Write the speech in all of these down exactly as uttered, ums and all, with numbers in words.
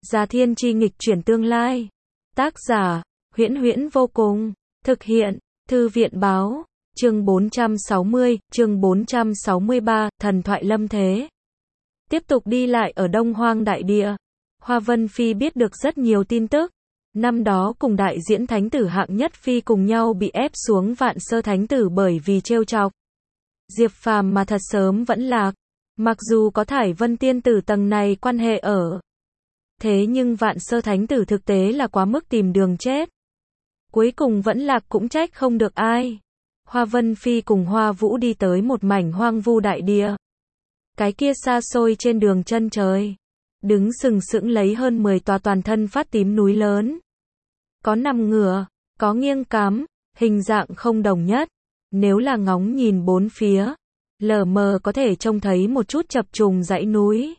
Gia Thiên Chi nghịch chuyển tương lai. Tác giả, Huyễn Huyễn vô cùng. Thực hiện, Thư viện báo. Chương bốn trăm sáu mươi, chương bốn trăm sáu mươi ba, thần thoại lâm thế. Tiếp tục đi lại ở Đông Hoang đại địa. Hoa Vân Phi biết được rất nhiều tin tức. Năm đó cùng đại diễn thánh tử hạng nhất phi cùng nhau bị ép xuống Vạn Sơ thánh tử bởi vì trêu chọc Diệp Phàm mà thật sớm vẫn lạc. Mặc dù có Thải Vân tiên tử tầng này quan hệ ở. Thế nhưng Vạn Sơ thánh tử thực tế là quá mức tìm đường chết. Cuối cùng vẫn lạc cũng trách không được ai. Hoa Vân Phi cùng Hoa Vũ đi tới một mảnh hoang vu đại địa. Cái kia xa xôi trên đường chân trời. Đứng sừng sững lấy hơn mười tòa toàn thân phát tím núi lớn. Có nằm ngửa, có nghiêng cắm, hình dạng không đồng nhất. Nếu là ngóng nhìn bốn phía, lờ mờ có thể trông thấy một chút chập trùng dãy núi.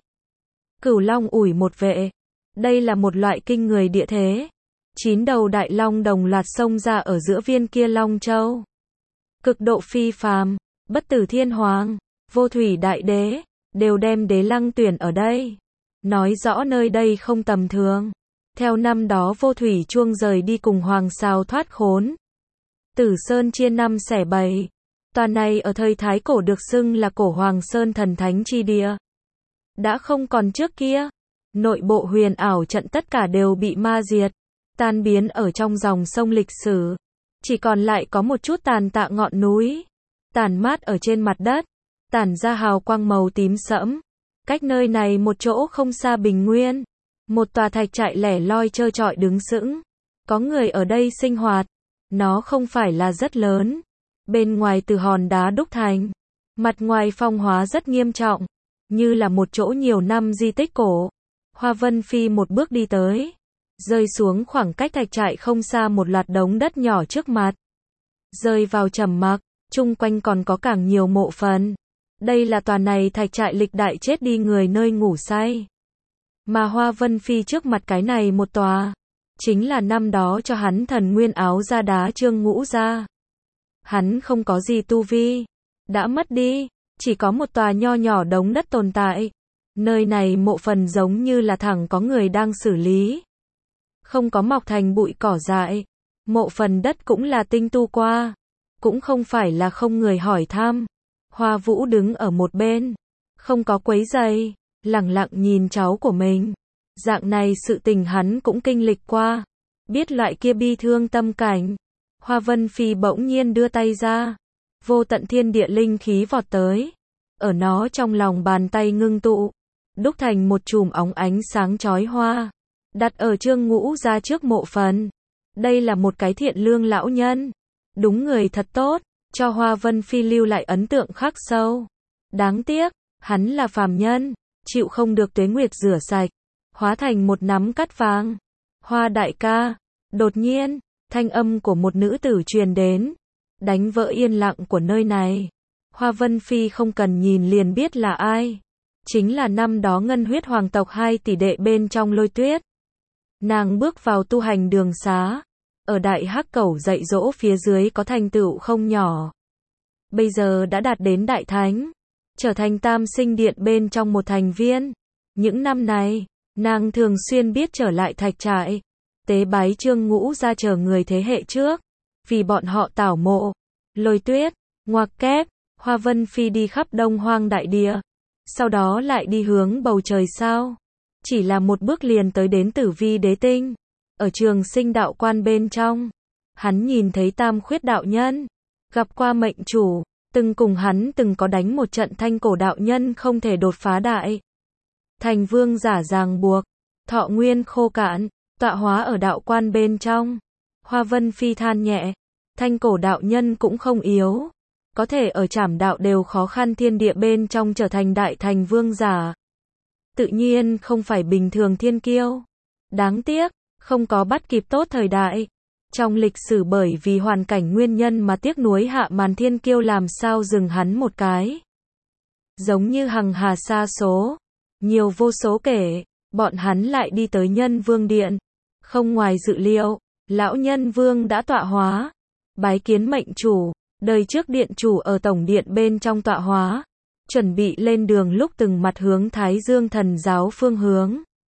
Cửu Long ủi một vệ. Đây là một loại kinh người địa thế. Chín đầu đại long đồng loạt xông ra ở giữa viên kia Long Châu. Cực độ phi phàm, Bất Tử Thiên Hoàng, Vô Thủy Đại Đế, đều đem Đế Lăng tuyển ở đây. Nói rõ nơi đây không tầm thường. Theo năm đó Vô Thủy chuông rời đi cùng Hoàng Sào thoát khốn. Tử Sơn chia năm xẻ bảy. Tòa này ở thời Thái Cổ được xưng là Cổ Hoàng Sơn thần thánh chi địa. Đã không còn trước kia. Nội bộ huyền ảo trận tất cả đều bị ma diệt. Tan biến ở trong dòng sông lịch sử. Chỉ còn lại có một chút tàn tạ ngọn núi. Tàn mát ở trên mặt đất. Tản ra hào quang màu tím sẫm. Cách nơi này một chỗ không xa Bình Nguyên. Một tòa thạch trại lẻ loi trơ trọi đứng sững. Có người ở đây sinh hoạt. Nó không phải là rất lớn. Bên ngoài từ hòn đá đúc thành. Mặt ngoài phong hóa rất nghiêm trọng. Như là một chỗ nhiều năm di tích cổ. Hoa Vân Phi một bước đi tới. Rơi xuống khoảng cách thạch trại không xa một loạt đống đất nhỏ trước mặt. Rơi vào trầm mặc. Chung quanh còn có càng nhiều mộ phần. Đây là tòa này thạch trại lịch đại chết đi người nơi ngủ say. Mà Hoa Vân Phi trước mặt cái này một tòa. Chính là năm đó cho hắn thần nguyên áo da đá Trương Ngũ ra. Hắn không có gì tu vi. Đã mất đi. Chỉ có một tòa nho nhỏ đống đất tồn tại. Nơi này mộ phần giống như là thẳng có người đang xử lý. Không có mọc thành bụi cỏ dại. Mộ phần đất cũng là tinh tu qua. Cũng không phải là không người hỏi thăm. Hoa Vũ đứng ở một bên. Không có quấy giày. Lẳng lặng nhìn cháu của mình. Dạng này sự tình hắn cũng kinh lịch qua. Biết loại kia bi thương tâm cảnh. Hoa Vân Phi bỗng nhiên đưa tay ra. Vô tận thiên địa linh khí vọt tới. Ở nó trong lòng bàn tay ngưng tụ. Đúc thành một chùm óng ánh sáng chói hoa. Đặt ở Trương Ngũ ra trước mộ phần. Đây là một cái thiện lương lão nhân. Đúng người thật tốt. Cho Hoa Vân Phi lưu lại ấn tượng khắc sâu. Đáng tiếc, hắn là phàm nhân. Chịu không được tuế nguyệt rửa sạch. Hóa thành một nắm cát vàng. Hoa đại ca. Đột nhiên, thanh âm của một nữ tử truyền đến. Đánh vỡ yên lặng của nơi này. Hoa Vân Phi không cần nhìn liền biết là ai. Chính là năm đó ngân huyết hoàng tộc hai tỷ đệ bên trong Lôi Tuyết. Nàng bước vào tu hành đường xá. Ở Đại Hắc Cẩu dạy dỗ phía dưới có thành tựu không nhỏ. Bây giờ đã đạt đến Đại Thánh. Trở thành Tam Sinh Điện bên trong một thành viên. Những năm này, nàng thường xuyên biết trở lại thạch trại. Tế bái Trương Ngũ ra chờ người thế hệ trước. Vì bọn họ tảo mộ. Lôi Tuyết, ngoặc kép, Hoa Vân Phi đi khắp Đông Hoang đại địa. Sau đó lại đi hướng bầu trời sao. Chỉ là một bước liền tới đến Tử Vi Đế Tinh. Ở Trường Sinh đạo quan bên trong. Hắn nhìn thấy Tam Khuyết đạo nhân. Gặp qua mệnh chủ. Từng cùng hắn từng có đánh một trận thanh cổ đạo nhân không thể đột phá đại. Thành vương giả ràng buộc. Thọ nguyên khô cạn. Tọa hóa ở đạo quan bên trong. Hoa Vân Phi than nhẹ. Thanh cổ đạo nhân cũng không yếu. Có thể ở trảm đạo đều khó khăn thiên địa bên trong trở thành đại thành vương giả. Tự nhiên không phải bình thường thiên kiêu. Đáng tiếc, không có bắt kịp tốt thời đại. Trong lịch sử bởi vì hoàn cảnh nguyên nhân mà tiếc nuối hạ màn thiên kiêu làm sao dừng hắn một cái. Giống như hằng hà sa số. Nhiều vô số kể, bọn hắn lại đi tới Nhân Vương Điện. Không ngoài dự liệu, lão Nhân Vương đã tọa hóa. Bái kiến mệnh chủ. Đời trước điện chủ ở tổng điện bên trong tọa hóa. Chuẩn bị lên đường lúc từng mặt hướng Thái Dương thần giáo phương hướng.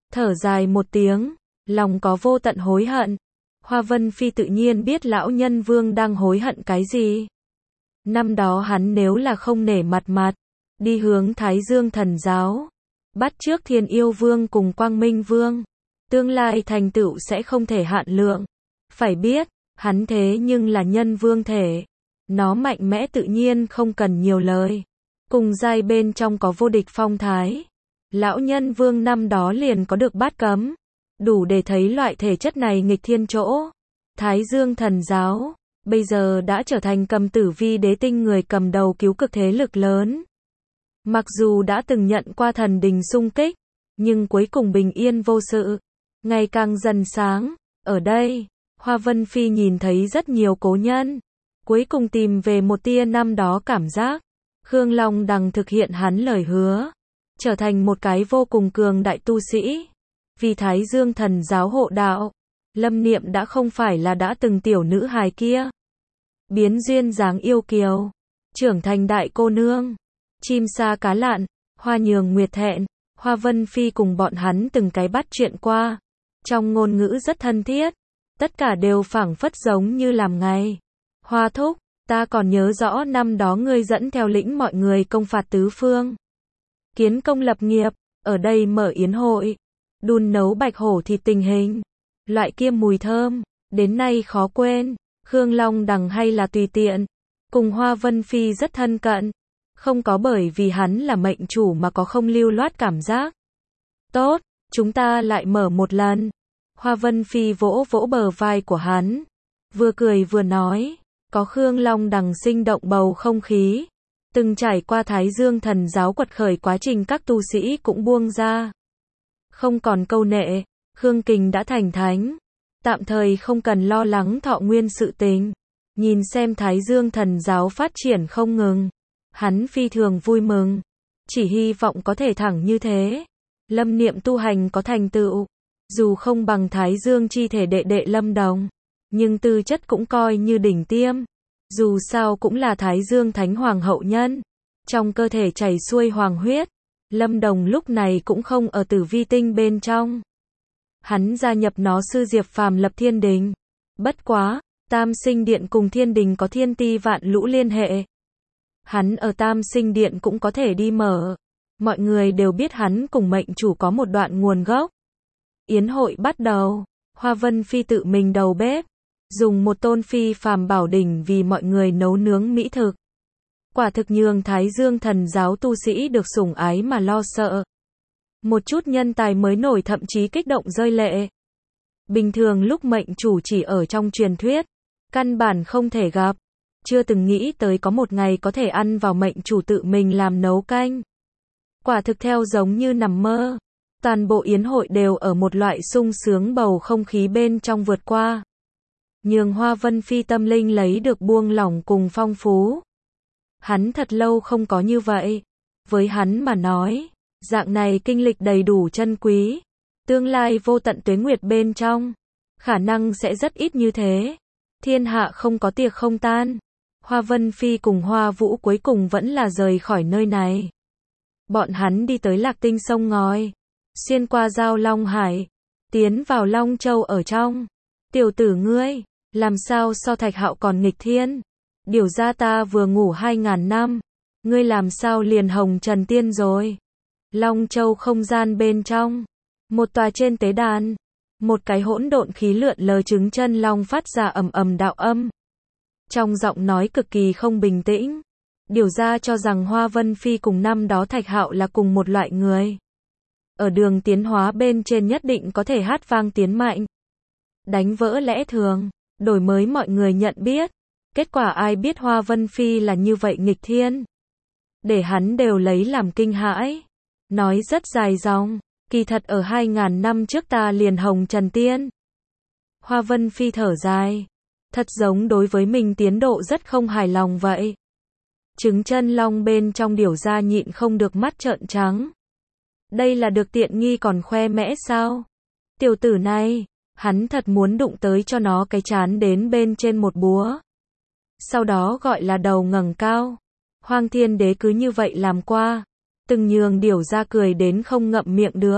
thở dài một tiếng, lòng có vô tận hối hận. Hoa Vân Phi tự nhiên biết lão nhân vương đang hối hận cái gì. Năm đó hắn nếu là không nể mặt mặt, đi hướng Thái Dương thần giáo, bắt chước Thiên Yêu Vương cùng Quang Minh Vương, tương lai thành tựu sẽ không thể hạn lượng. Phải biết, hắn thế nhưng là nhân vương thể, nó mạnh mẽ tự nhiên không cần nhiều lời. Cùng giai bên trong có vô địch phong thái. Lão nhân vương năm đó liền có được bát cấm, đủ để thấy loại thể chất này nghịch thiên chỗ. Thái Dương thần giáo, bây giờ đã trở thành Cầm Tử Vi đế tinh người cầm đầu cứu cực thế lực lớn. Mặc dù đã từng nhận qua thần đình xung kích, nhưng cuối cùng bình yên vô sự, ngày càng dần sáng. Ở đây, Hoa Vân Phi nhìn thấy rất nhiều cố nhân, cuối cùng tìm về một tia năm đó cảm giác. Khương Long Đằng thực hiện hắn lời hứa, trở thành một cái vô cùng cường đại tu sĩ. Vì Thái Dương thần giáo hộ đạo, Lâm Niệm đã không phải là đã từng tiểu nữ hài kia. Biến duyên dáng yêu kiều, trưởng thành đại cô nương. Chim sa cá lặn, Hoa Nhường Nguyệt thẹn, Hoa Vân Phi cùng bọn hắn từng cái bắt chuyện qua. Trong ngôn ngữ rất thân thiết, tất cả đều phảng phất giống như làm ngày. Hoa thúc, ta còn nhớ rõ năm đó ngươi dẫn theo lĩnh mọi người công phạt tứ phương. Kiến công lập nghiệp, ở đây mở yến hội, đun nấu bạch hổ thịt tình hình. Loại kia mùi thơm, đến nay khó quên. Khương Long Đằng hay là tùy tiện, cùng Hoa Vân Phi rất thân cận. Không có bởi vì hắn là mệnh chủ mà có không lưu loát cảm giác. Tốt, chúng ta lại mở một lần. Hoa Vân Phi vỗ vỗ bờ vai của hắn, vừa cười vừa nói, có Khương Long Đằng sinh động bầu không khí. Từng trải qua Thái Dương thần giáo quật khởi quá trình các tu sĩ cũng buông ra. Không còn câu nệ, Khương Kình đã thành thánh. Tạm thời không cần lo lắng thọ nguyên sự tình. Nhìn xem Thái Dương thần giáo phát triển không ngừng, hắn phi thường vui mừng. Chỉ hy vọng có thể thẳng như thế. Lâm Niệm tu hành có thành tựu, dù không bằng Thái Dương chi thể đệ đệ Lâm Đồng, nhưng tư chất cũng coi như đỉnh tiêm. Dù sao cũng là Thái Dương Thánh Hoàng hậu nhân, trong cơ thể chảy xuôi hoàng huyết. Lâm Đồng lúc này cũng không ở Tử Vi tinh bên trong. Hắn gia nhập nó sư Diệp Phàm lập Thiên Đình. Bất quá, Tam Sinh Điện cùng Thiên Đình có thiên ti vạn lũ liên hệ. Hắn ở Tam Sinh Điện cũng có thể đi mở. Mọi người đều biết hắn cùng mệnh chủ có một đoạn nguồn gốc. Yến hội bắt đầu, Hoa Vân Phi tự mình đầu bếp, dùng một tôn phi phàm bảo đỉnh vì mọi người nấu nướng mỹ thực. Quả thực nhường Thái Dương thần giáo tu sĩ được sủng ái mà lo sợ. Một chút nhân tài mới nổi thậm chí kích động rơi lệ. Bình thường lúc mệnh chủ chỉ ở trong truyền thuyết, căn bản không thể gặp, chưa từng nghĩ tới có một ngày có thể ăn vào mệnh chủ tự mình làm nấu canh. Quả thực theo giống như nằm mơ. Toàn bộ yến hội đều ở một loại sung sướng bầu không khí bên trong vượt qua. Nhường Hoa Vân Phi tâm linh lấy được buông lỏng cùng phong phú. Hắn thật lâu không có như vậy. Với hắn mà nói, dạng này kinh lịch đầy đủ chân quý. Tương lai vô tận tuế nguyệt bên trong, khả năng sẽ rất ít như thế. Thiên hạ không có tiệc không tan. Hoa Vân Phi cùng Hoa Vũ cuối cùng vẫn là rời khỏi nơi này. Bọn hắn đi tới Lạc Tinh sông ngòi, xuyên qua giao Long Hải, tiến vào Long Châu ở trong. Tiểu tử ngươi, làm sao so Thạch Hạo còn nghịch thiên? Điều ra ta vừa ngủ hai ngàn năm, ngươi làm sao liền hồng trần tiên rồi? Long Châu không gian bên trong, một tòa trên tế đàn, một cái hỗn độn khí lượn lờ trứng chân long phát ra ầm ầm đạo âm. Trong giọng nói cực kỳ không bình tĩnh, điều ra cho rằng Hoa Vân Phi cùng năm đó Thạch Hạo là cùng một loại người. Ở đường tiến hóa bên trên nhất định có thể hát vang tiến mạnh, đánh vỡ lẽ thường, đổi mới mọi người nhận biết. Kết quả ai biết Hoa Vân Phi là như vậy nghịch thiên, để hắn đều lấy làm kinh hãi. Nói rất dài dòng, kỳ thật ở hai ngàn năm trước ta liền hồng trần tiên. Hoa Vân Phi thở dài, thật giống đối với mình tiến độ rất không hài lòng vậy. Trứng chân long bên trong điểu ra nhịn không được mắt trợn trắng. Đây là được tiện nghi còn khoe mẽ sao? Tiểu tử này, hắn thật muốn đụng tới cho nó cái chán đến bên trên một búa. Sau đó gọi là đầu ngẩng cao. Hoang Thiên Đế cứ như vậy làm qua, từng nhường điểu ra cười đến không ngậm miệng được.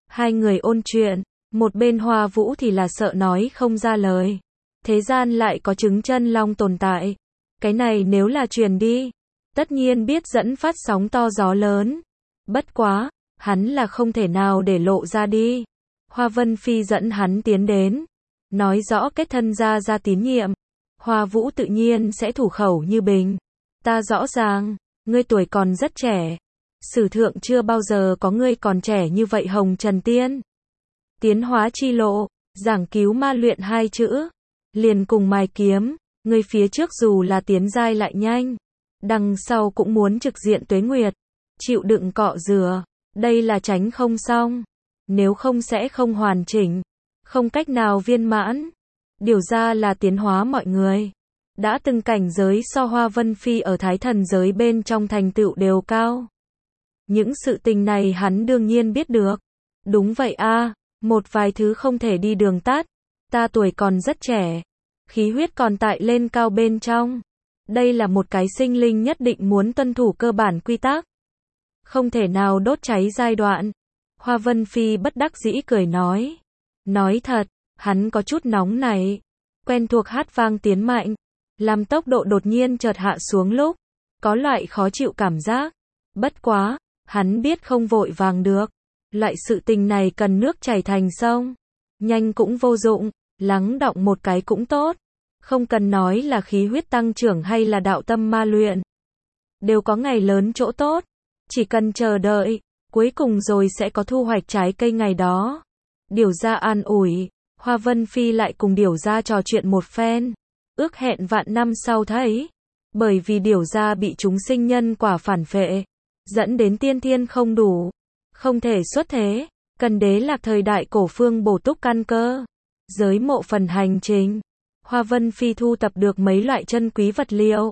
Hai người ôn chuyện, một bên Hoa Vũ thì là sợ nói không ra lời. Thế gian lại có trứng chân long tồn tại. Cái này nếu là truyền đi, tất nhiên biết dẫn phát sóng to gió lớn. Bất quá, hắn là không thể nào để lộ ra đi. Hoa Vân Phi dẫn hắn tiến đến, nói rõ kết thân ra ra tín nhiệm. Hoa Vũ tự nhiên sẽ thủ khẩu như bình. Ta rõ ràng, ngươi tuổi còn rất trẻ. Sử thượng chưa bao giờ có ngươi còn trẻ như vậy hồng trần tiên. Tiến hóa chi lộ, giảng cứu ma luyện hai chữ. Liền cùng mài kiếm, ngươi phía trước dù là tiến giai lại nhanh. Đằng sau cũng muốn trực diện tuế nguyệt. Chịu đựng cọ rửa, đây là tránh không xong. Nếu không sẽ không hoàn chỉnh. Không cách nào viên mãn. Điều ra là tiến hóa mọi người. Đã từng cảnh giới so Hoa Vân Phi ở Thái Thần giới bên trong thành tựu đều cao. Những sự tình này hắn đương nhiên biết được. Đúng vậy a, một vài thứ không thể đi đường tắt. Ta tuổi còn rất trẻ. Khí huyết còn tại lên cao bên trong. Đây là một cái sinh linh nhất định muốn tuân thủ cơ bản quy tắc. Không thể nào đốt cháy giai đoạn. Hoa Vân Phi bất đắc dĩ cười nói. Nói thật, hắn có chút nóng này. Quen thuộc hát vang tiến mạnh. Làm tốc độ đột nhiên chợt hạ xuống lúc. Có loại khó chịu cảm giác. Bất quá, hắn biết không vội vàng được. Loại sự tình này cần nước chảy thành sông. Nhanh cũng vô dụng, lắng đọng một cái cũng tốt. Không cần nói là khí huyết tăng trưởng hay là đạo tâm ma luyện. Đều có ngày lớn chỗ tốt. Chỉ cần chờ đợi, cuối cùng rồi sẽ có thu hoạch trái cây ngày đó. Điều ra an ủi, Hoa Vân Phi lại cùng điều ra trò chuyện một phen. Ước hẹn vạn năm sau thấy. Bởi vì điều ra bị chúng sinh nhân quả phản phệ. Dẫn đến tiên thiên không đủ. Không thể xuất thế. Cần đế lạc thời đại cổ phương bổ túc căn cơ. Giới mộ phần hành trình. Hoa Vân Phi thu tập được mấy loại chân quý vật liệu.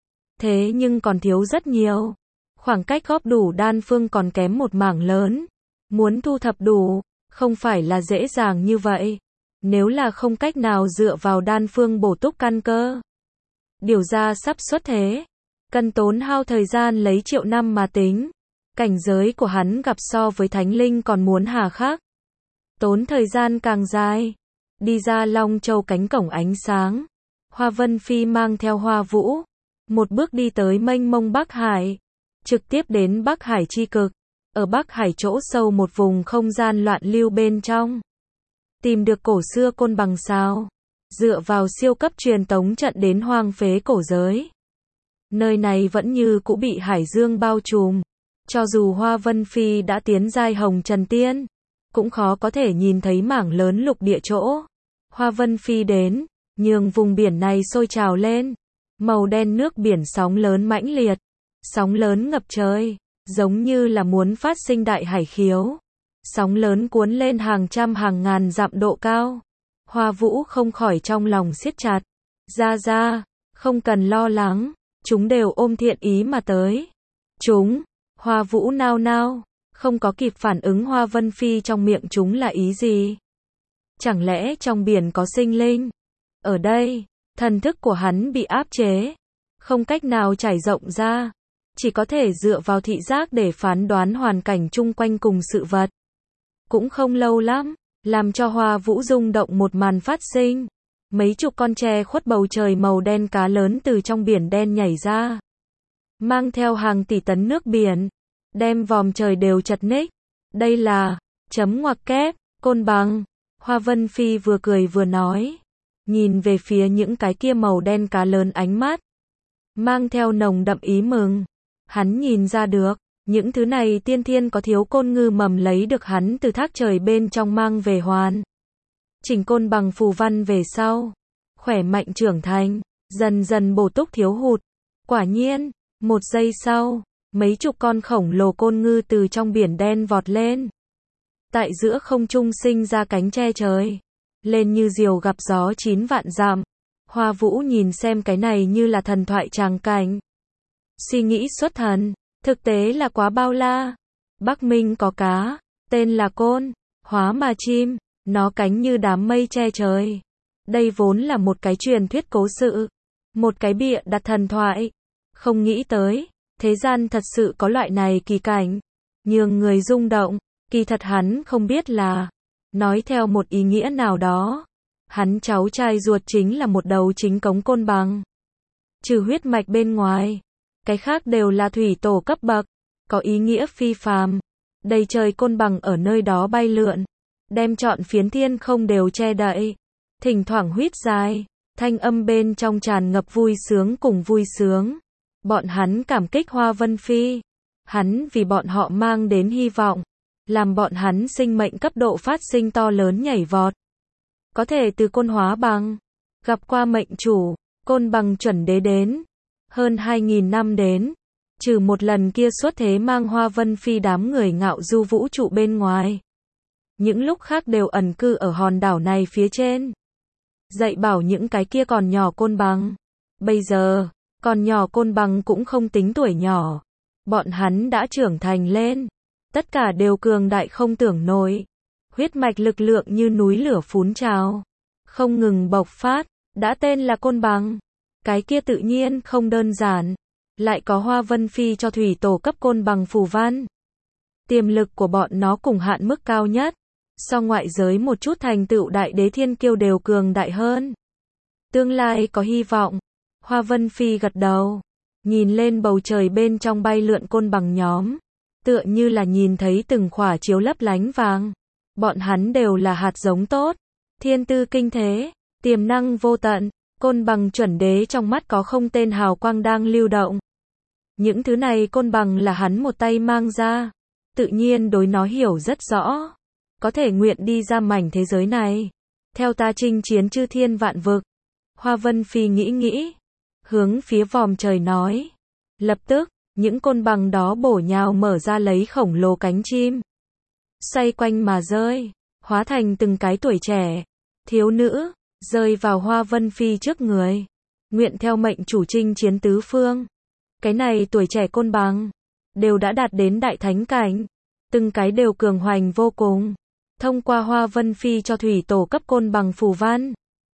Thế nhưng còn thiếu rất nhiều. Khoảng cách góp đủ đan phương còn kém một mảng lớn. Muốn thu thập đủ, không phải là dễ dàng như vậy. Nếu là không cách nào dựa vào đan phương bổ túc căn cơ. Điều ra sắp xuất thế. Cần tốn hao thời gian lấy triệu năm mà tính. Cảnh giới của hắn gặp so với thánh linh còn muốn hà khắc. Tốn thời gian càng dài. Đi ra Long Châu cánh cổng ánh sáng. Hoa Vân Phi mang theo Hoa Vũ. Một bước đi tới mênh mông Bắc Hải. Trực tiếp đến Bắc Hải chi cực. Ở Bắc Hải chỗ sâu một vùng không gian loạn lưu bên trong. Tìm được cổ xưa côn bằng sao. Dựa vào siêu cấp truyền tống trận đến hoang phế cổ giới. Nơi này vẫn như cũ bị hải dương bao trùm. Cho dù Hoa Vân Phi đã tiến giai hồng trần tiên. Cũng khó có thể nhìn thấy mảng lớn lục địa chỗ. Hoa Vân Phi đến. Nhường vùng biển này sôi trào lên. Màu đen nước biển sóng lớn mãnh liệt. Sóng lớn ngập trời. Giống như là muốn phát sinh đại hải khiếu. Sóng lớn cuốn lên hàng trăm hàng ngàn dặm độ cao. Hoa Vũ không khỏi trong lòng siết chặt. Ra ra, không cần lo lắng. Chúng đều ôm thiện ý mà tới. Chúng, Hoa Vũ nao nao. Không có kịp phản ứng Hoa Vân Phi trong miệng chúng là ý gì. Chẳng lẽ trong biển có sinh linh? Ở đây, thần thức của hắn bị áp chế. Không cách nào trải rộng ra. Chỉ có thể dựa vào thị giác để phán đoán hoàn cảnh chung quanh cùng sự vật. Cũng không lâu lắm, làm cho Hoa Vũ rung động một màn phát sinh. Mấy chục con tre khuất bầu trời màu đen cá lớn từ trong biển đen nhảy ra. Mang theo hàng tỷ tấn nước biển. Đem vòm trời đều chật ních. Đây là, chấm ngoặc kép, côn bằng. Hoa Vân Phi vừa cười vừa nói. Nhìn về phía những cái kia màu đen cá lớn ánh mắt. Mang theo nồng đậm ý mừng. Hắn nhìn ra được, những thứ này tiên thiên có thiếu côn ngư mầm lấy được hắn từ thác trời bên trong mang về hoàn. Chỉnh côn bằng phù văn về sau. Khỏe mạnh trưởng thành, dần dần bổ túc thiếu hụt. Quả nhiên, một giây sau, mấy chục con khổng lồ côn ngư từ trong biển đen vọt lên. Tại giữa không trung sinh ra cánh che trời. Lên như diều gặp gió chín vạn dặm. Hoa Vũ nhìn xem cái này như là thần thoại tràng cảnh. Suy nghĩ xuất thần, thực tế là quá bao la. Bắc Minh có cá, tên là côn, hóa mà chim, nó cánh như đám mây che trời. Đây vốn là một cái truyền thuyết cố sự, một cái bịa đặt thần thoại. Không nghĩ tới, thế gian thật sự có loại này kỳ cảnh, nhường người rung động. Kỳ thật hắn không biết là, nói theo một ý nghĩa nào đó, hắn cháu trai ruột chính là một đầu chính cống côn bằng. Trừ huyết mạch bên ngoài, cái khác đều là thủy tổ cấp bậc, có ý nghĩa phi phàm. Đầy trời côn bằng ở nơi đó bay lượn, đem trọn phiến thiên không đều che đậy. Thỉnh thoảng huýt dài, thanh âm bên trong tràn ngập vui sướng cùng vui sướng. Bọn hắn cảm kích Hoa Vân Phi. Hắn vì bọn họ mang đến hy vọng, làm bọn hắn sinh mệnh cấp độ phát sinh to lớn nhảy vọt. Có thể từ côn hóa bằng, gặp qua mệnh chủ, côn bằng chuẩn đế đến. Hơn hai nghìn năm đến, trừ một lần kia xuất thế mang Hoa Vân Phi đám người ngạo du vũ trụ bên ngoài. Những lúc khác đều ẩn cư ở hòn đảo này phía trên. Dạy bảo những cái kia còn nhỏ côn bằng. Bây giờ, còn nhỏ côn bằng cũng không tính tuổi nhỏ. Bọn hắn đã trưởng thành lên. Tất cả đều cường đại không tưởng nổi. Huyết mạch lực lượng như núi lửa phún trào. Không ngừng bộc phát, đã tên là côn bằng. Cái kia tự nhiên không đơn giản. Lại có Hoa Vân Phi cho thủy tổ cấp côn bằng phù văn. Tiềm lực của bọn nó cùng hạn mức cao nhất. So ngoại giới một chút thành tựu đại đế thiên kiêu đều cường đại hơn. Tương lai có hy vọng. Hoa Vân Phi gật đầu. Nhìn lên bầu trời bên trong bay lượn côn bằng nhóm. Tựa như là nhìn thấy từng khỏa chiếu lấp lánh vàng. Bọn hắn đều là hạt giống tốt. Thiên tư kinh thế. Tiềm năng vô tận. Côn bằng chuẩn đế trong mắt có không tên hào quang đang lưu động. Những thứ này côn bằng là hắn một tay mang ra. Tự nhiên đối nó hiểu rất rõ. Có thể nguyện đi ra mảnh thế giới này. Theo ta chinh chiến chư thiên vạn vực. Hoa Vân Phi nghĩ nghĩ. Hướng phía vòm trời nói. Lập tức, những côn bằng đó bổ nhào mở ra lấy khổng lồ cánh chim. Xoay quanh mà rơi. Hóa thành từng cái tuổi trẻ. Thiếu nữ. Rơi vào Hoa Vân Phi trước người. Nguyện theo mệnh chủ chinh chiến tứ phương. Cái này tuổi trẻ côn bằng. Đều đã đạt đến đại thánh cảnh. Từng cái đều cường hoành vô cùng. Thông qua Hoa Vân Phi cho thủy tổ cấp côn bằng phù văn.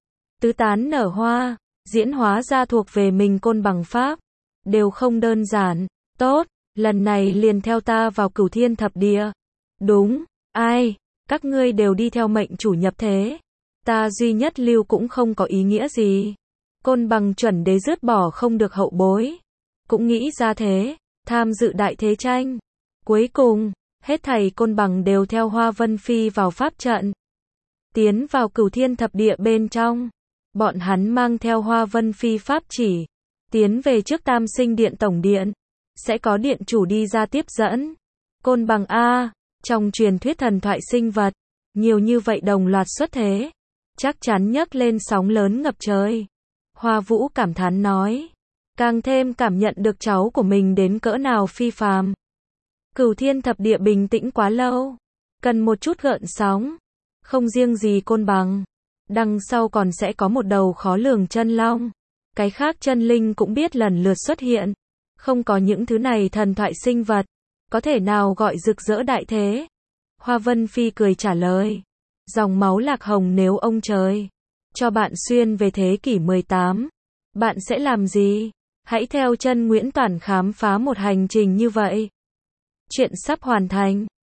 Tứ tán nở hoa. Diễn hóa ra thuộc về mình côn bằng pháp. Đều không đơn giản. Tốt, lần này liền theo ta vào cửu thiên thập địa. Đúng, ai, các ngươi đều đi theo mệnh chủ nhập thế. Ta duy nhất lưu cũng không có ý nghĩa gì. Côn bằng chuẩn đế dứt bỏ không được hậu bối. Cũng nghĩ ra thế, tham dự đại thế tranh. Cuối cùng, hết thảy côn bằng đều theo Hoa Vân Phi vào pháp trận. Tiến vào cửu thiên thập địa bên trong. Bọn hắn mang theo Hoa Vân Phi pháp chỉ. Tiến về trước Tam Sinh Điện tổng điện. Sẽ có điện chủ đi ra tiếp dẫn. Côn bằng A, trong truyền thuyết thần thoại sinh vật. Nhiều như vậy đồng loạt xuất thế. Chắc chắn nhấc lên sóng lớn ngập trời. Hoa Vũ cảm thán nói. Càng thêm cảm nhận được cháu của mình đến cỡ nào phi phàm. Cửu thiên thập địa bình tĩnh quá lâu. Cần một chút gợn sóng. Không riêng gì côn bằng. Đằng sau còn sẽ có một đầu khó lường chân long. Cái khác chân linh cũng biết lần lượt xuất hiện. Không có những thứ này thần thoại sinh vật. Có thể nào gọi rực rỡ đại thế? Hoa Vân Phi cười trả lời. Dòng máu lạc hồng nếu ông trời cho bạn xuyên về thế kỷ mười tám. Bạn sẽ làm gì? Hãy theo chân Nguyễn Toản khám phá một hành trình như vậy. Chuyện sắp hoàn thành.